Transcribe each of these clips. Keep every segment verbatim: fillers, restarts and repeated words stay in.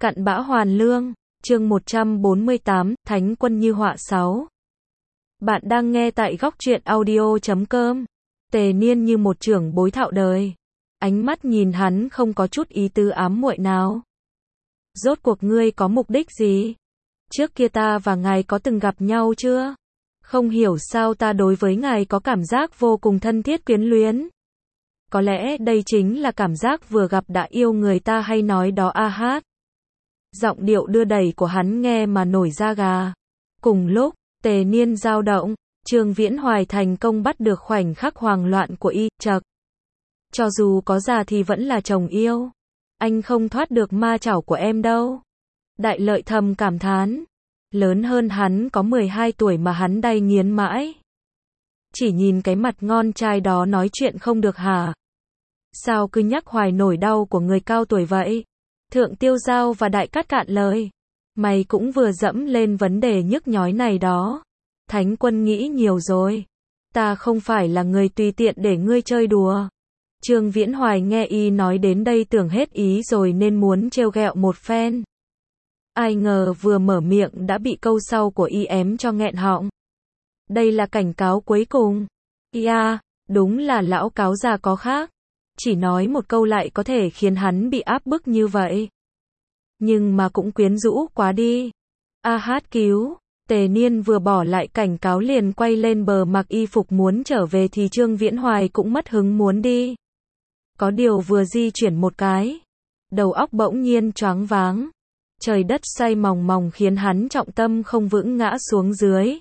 Cặn bã hoàn lương, chương một trăm bốn mươi tám, Thánh quân như họa sáu. Bạn đang nghe tại góc truyện audio chấm com. Tề Niên như một trưởng bối thạo đời. Ánh mắt nhìn hắn không có chút ý tứ ám muội nào. Rốt cuộc ngươi có mục đích gì? Trước kia ta và ngài có từng gặp nhau chưa? Không hiểu sao ta đối với ngài có cảm giác vô cùng thân thiết quyến luyến. Có lẽ đây chính là cảm giác vừa gặp đã yêu người ta hay nói đó a hát. Giọng điệu đưa đẩy của hắn nghe mà nổi da gà. Cùng lúc, Tề Niên dao động, Trương Viễn Hoài thành công bắt được khoảnh khắc hoang loạn của y, chậc. Cho dù có già thì vẫn là chồng yêu. Anh không thoát được ma chảo của em đâu. Đại Lợi thầm cảm thán. Lớn hơn hắn có mười hai tuổi mà hắn đay nghiến mãi. Chỉ nhìn cái mặt ngon trai đó nói chuyện không được hả? Sao cứ nhắc hoài nỗi đau của người cao tuổi vậy? Thượng Tiêu Giao và Đại Cát cạn lời. Mày cũng vừa dẫm lên vấn đề nhức nhói này đó. Thánh quân nghĩ nhiều rồi. Ta không phải là người tùy tiện để ngươi chơi đùa. Trương Viễn Hoài nghe y nói đến đây tưởng hết ý rồi nên muốn trêu ghẹo một phen. Ai ngờ vừa mở miệng đã bị câu sau của y ém cho nghẹn họng. Đây là cảnh cáo cuối cùng. Ia, à, đúng là lão cáo già có khác. Chỉ nói một câu lại có thể khiến hắn bị áp bức như vậy. Nhưng mà cũng quyến rũ quá đi. A hát cứu. Tề Niên vừa bỏ lại cảnh cáo liền quay lên bờ mặc y phục muốn trở về thì Trương Viễn Hoài cũng mất hứng muốn đi. Có điều vừa di chuyển một cái. Đầu óc bỗng nhiên choáng váng. Trời đất xoay mòng mòng khiến hắn trọng tâm không vững ngã xuống dưới.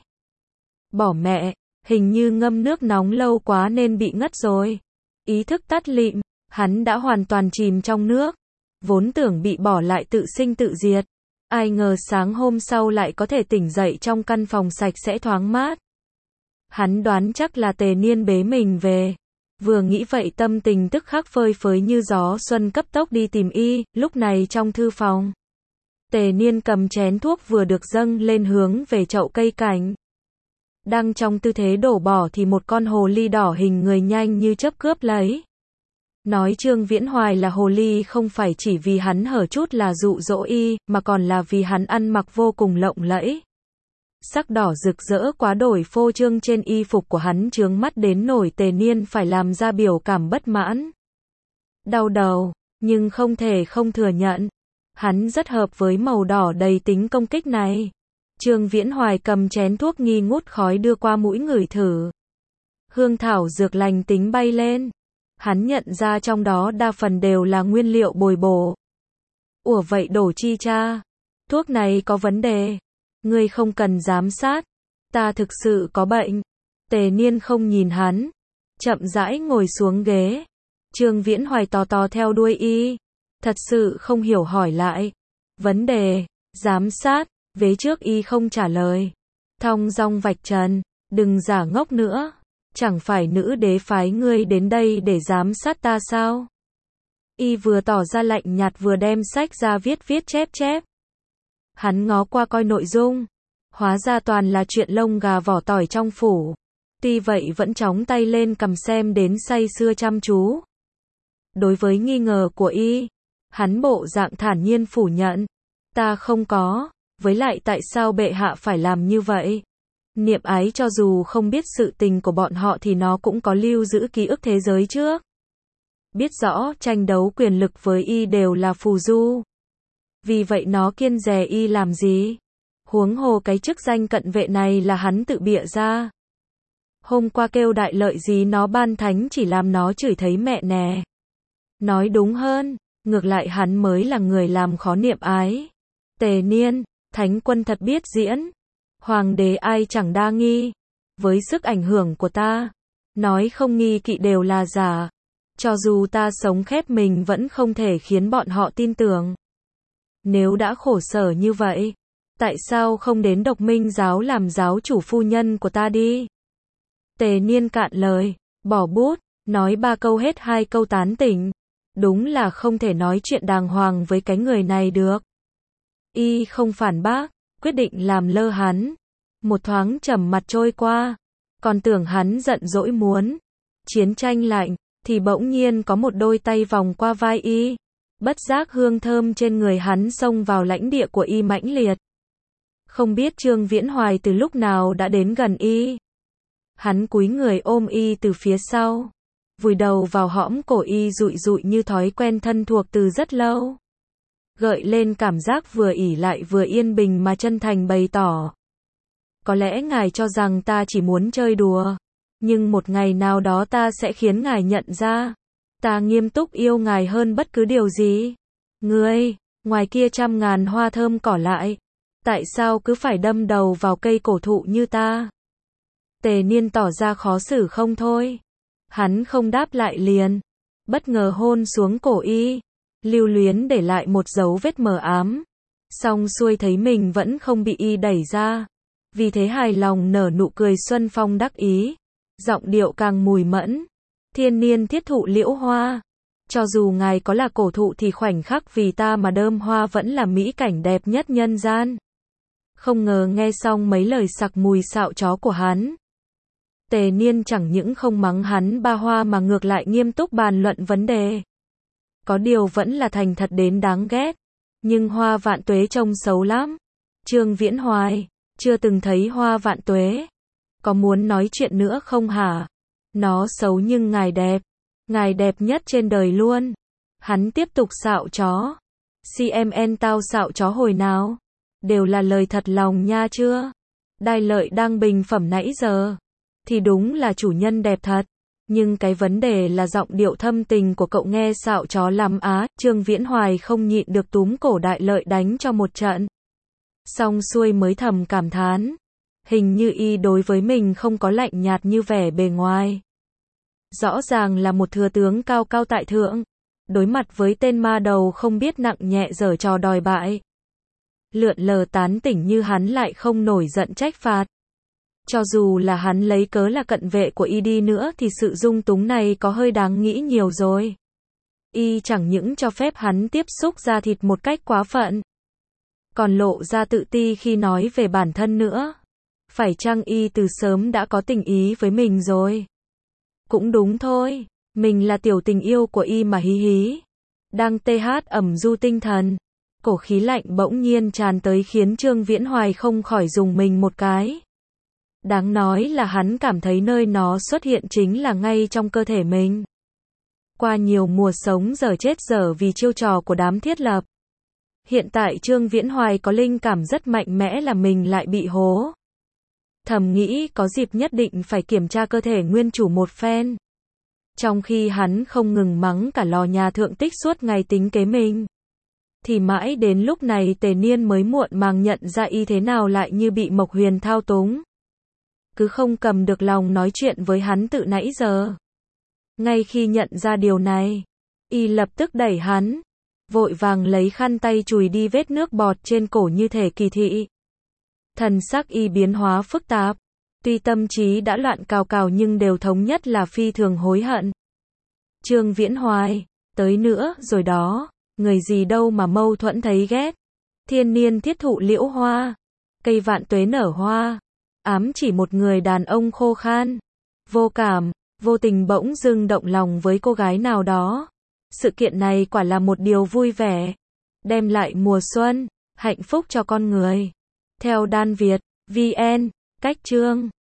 Bỏ mẹ, hình như ngâm nước nóng lâu quá nên bị ngất rồi. Ý thức tắt lịm, hắn đã hoàn toàn chìm trong nước. Vốn tưởng bị bỏ lại tự sinh tự diệt. Ai ngờ sáng hôm sau lại có thể tỉnh dậy trong căn phòng sạch sẽ thoáng mát. Hắn đoán chắc là Tề Niên bế mình về. Vừa nghĩ vậy tâm tình tức khắc phơi phới như gió xuân cấp tốc đi tìm y, lúc này trong thư phòng. Tề Niên cầm chén thuốc vừa được dâng lên hướng về chậu cây cảnh. Đang trong tư thế đổ bỏ thì một con hồ ly đỏ hình người nhanh như chớp cướp lấy. Nói Trương Viễn Hoài là hồ ly không phải chỉ vì hắn hở chút là dụ dỗ y, mà còn là vì hắn ăn mặc vô cùng lộng lẫy. Sắc đỏ rực rỡ quá đổi phô trương trên y phục của hắn chướng mắt đến nổi Tề Niên phải làm ra biểu cảm bất mãn. Đau đầu, nhưng không thể không thừa nhận. Hắn rất hợp với màu đỏ đầy tính công kích này. Trương Viễn Hoài cầm chén thuốc nghi ngút khói đưa qua mũi ngửi thử. Hương thảo dược lành tính bay lên. Hắn nhận ra trong đó đa phần đều là nguyên liệu bồi bổ. Ủa vậy đổ chi cha? Thuốc này có vấn đề. Ngươi không cần giám sát. Ta thực sự có bệnh. Tề Niên không nhìn hắn. Chậm rãi ngồi xuống ghế. Trương Viễn Hoài tò tò theo đuôi y. Thật sự không hiểu hỏi lại. Vấn đề, giám sát, vế trước y không trả lời. Thong dong vạch trần, đừng giả ngốc nữa. Chẳng phải nữ đế phái ngươi đến đây để giám sát ta sao? Y vừa tỏ ra lạnh nhạt vừa đem sách ra viết viết chép chép. Hắn ngó qua coi nội dung. Hóa ra toàn là chuyện lông gà vỏ tỏi trong phủ. Tuy vậy vẫn chóng tay lên cầm xem đến say sưa chăm chú. Đối với nghi ngờ của y, hắn bộ dạng thản nhiên phủ nhận. Ta không có, với lại tại sao bệ hạ phải làm như vậy? Niệm ái cho dù không biết sự tình của bọn họ thì nó cũng có lưu giữ ký ức thế giới trước. Biết rõ tranh đấu quyền lực với y đều là phù du. Vì vậy nó kiêng dè y làm gì? Huống hồ cái chức danh cận vệ này là hắn tự bịa ra. Hôm qua kêu Đại Lợi gì nó ban thánh chỉ làm nó chửi thấy mẹ nè. Nói đúng hơn, ngược lại hắn mới là người làm khó niệm ái. Tề Niên, thánh quân thật biết diễn. Hoàng đế ai chẳng đa nghi. Với sức ảnh hưởng của ta, nói không nghi kỵ đều là giả. Cho dù ta sống khép mình vẫn không thể khiến bọn họ tin tưởng. Nếu đã khổ sở như vậy, tại sao không đến Độc Minh giáo làm giáo chủ phu nhân của ta đi? Tề Niên cạn lời, bỏ bút, nói ba câu hết hai câu tán tỉnh. Đúng là không thể nói chuyện đàng hoàng với cái người này được. Y không phản bác, quyết định làm lơ hắn. Một thoáng trầm mặt trôi qua, còn tưởng hắn giận dỗi muốn chiến tranh lạnh, thì bỗng nhiên có một đôi tay vòng qua vai y. Bất giác hương thơm trên người hắn xông vào lãnh địa của y mãnh liệt. Không biết Trương Viễn Hoài từ lúc nào đã đến gần y. Hắn cúi người ôm y từ phía sau, vùi đầu vào hõm cổ y dụi dụi như thói quen thân thuộc từ rất lâu. Gợi lên cảm giác vừa ỉ lại vừa yên bình mà chân thành bày tỏ. Có lẽ ngài cho rằng ta chỉ muốn chơi đùa, nhưng một ngày nào đó ta sẽ khiến ngài nhận ra, ta nghiêm túc yêu ngài hơn bất cứ điều gì. Ngươi, ngoài kia trăm ngàn hoa thơm cỏ lại, tại sao cứ phải đâm đầu vào cây cổ thụ như ta? Tề Niên tỏ ra khó xử không thôi. Hắn không đáp lại liền, bất ngờ hôn xuống cổ y, lưu luyến để lại một dấu vết mờ ám. Xong xuôi thấy mình vẫn không bị y đẩy ra, vì thế hài lòng nở nụ cười xuân phong đắc ý, giọng điệu càng mùi mẫn. Thiên niên thiết thụ liễu hoa, cho dù ngài có là cổ thụ thì khoảnh khắc vì ta mà đơm hoa vẫn là mỹ cảnh đẹp nhất nhân gian. Không ngờ nghe xong mấy lời sặc mùi xạo chó của hắn, Tề Niên chẳng những không mắng hắn ba hoa mà ngược lại nghiêm túc bàn luận vấn đề. Có điều vẫn là thành thật đến đáng ghét. Nhưng Hoa Vạn Tuế trông xấu lắm. Trương Viễn Hoài, chưa từng thấy Hoa Vạn Tuế. Có muốn nói chuyện nữa không hả? Nó xấu nhưng ngài đẹp. Ngài đẹp nhất trên đời luôn. Hắn tiếp tục xạo chó. xê em en tao xạo chó hồi nào? Đều là lời thật lòng nha chưa? Đài Lợi đang bình phẩm nãy giờ. Thì đúng là chủ nhân đẹp thật. Nhưng cái vấn đề là giọng điệu thâm tình của cậu nghe xạo chó lắm á. Trương Viễn Hoài không nhịn được túm cổ Đại Lợi đánh cho một trận. Xong xuôi mới thầm cảm thán. Hình như y đối với mình không có lạnh nhạt như vẻ bề ngoài. Rõ ràng là một thừa tướng cao cao tại thượng. Đối mặt với tên ma đầu không biết nặng nhẹ giở trò đòi bại. Lượn lờ tán tỉnh như hắn lại không nổi giận trách phạt. Cho dù là hắn lấy cớ là cận vệ của y đi nữa thì sự dung túng này có hơi đáng nghĩ nhiều rồi. Y chẳng những cho phép hắn tiếp xúc da thịt một cách quá phận, còn lộ ra tự ti khi nói về bản thân nữa. Phải chăng y từ sớm đã có tình ý với mình rồi? Cũng đúng thôi, mình là tiểu tình yêu của y mà hí hí. Đang tê hát ẩm du tinh thần, cổ khí lạnh bỗng nhiên tràn tới khiến Trương Viễn Hoài không khỏi rùng mình một cái. Đáng nói là hắn cảm thấy nơi nó xuất hiện chính là ngay trong cơ thể mình. Qua nhiều mùa sống dở chết dở vì chiêu trò của đám thiết lập, hiện tại Trương Viễn Hoài có linh cảm rất mạnh mẽ là mình lại bị hố. Thầm nghĩ có dịp nhất định phải kiểm tra cơ thể nguyên chủ một phen. Trong khi hắn không ngừng mắng cả lò nhà thượng tích suốt ngày tính kế mình, thì mãi đến lúc này Tề Niên mới muộn màng nhận ra y thế nào lại như bị Mộc Huyền thao túng. Cứ không cầm được lòng nói chuyện với hắn từ nãy giờ. Ngay khi nhận ra điều này, y lập tức đẩy hắn, vội vàng lấy khăn tay chùi đi vết nước bọt trên cổ như thể kỳ thị. Thần sắc y biến hóa phức tạp, tuy tâm trí đã loạn cào cào nhưng đều thống nhất là phi thường hối hận. Trương Viễn Hoài, tới nữa rồi đó, người gì đâu mà mâu thuẫn thấy ghét. Thiên niên thiết thụ liễu hoa, cây vạn tuế nở hoa, ám chỉ một người đàn ông khô khan, vô cảm, vô tình bỗng dưng động lòng với cô gái nào đó. Sự kiện này quả là một điều vui vẻ, đem lại mùa xuân, hạnh phúc cho con người. Theo Đan Việt, vê en, cách chương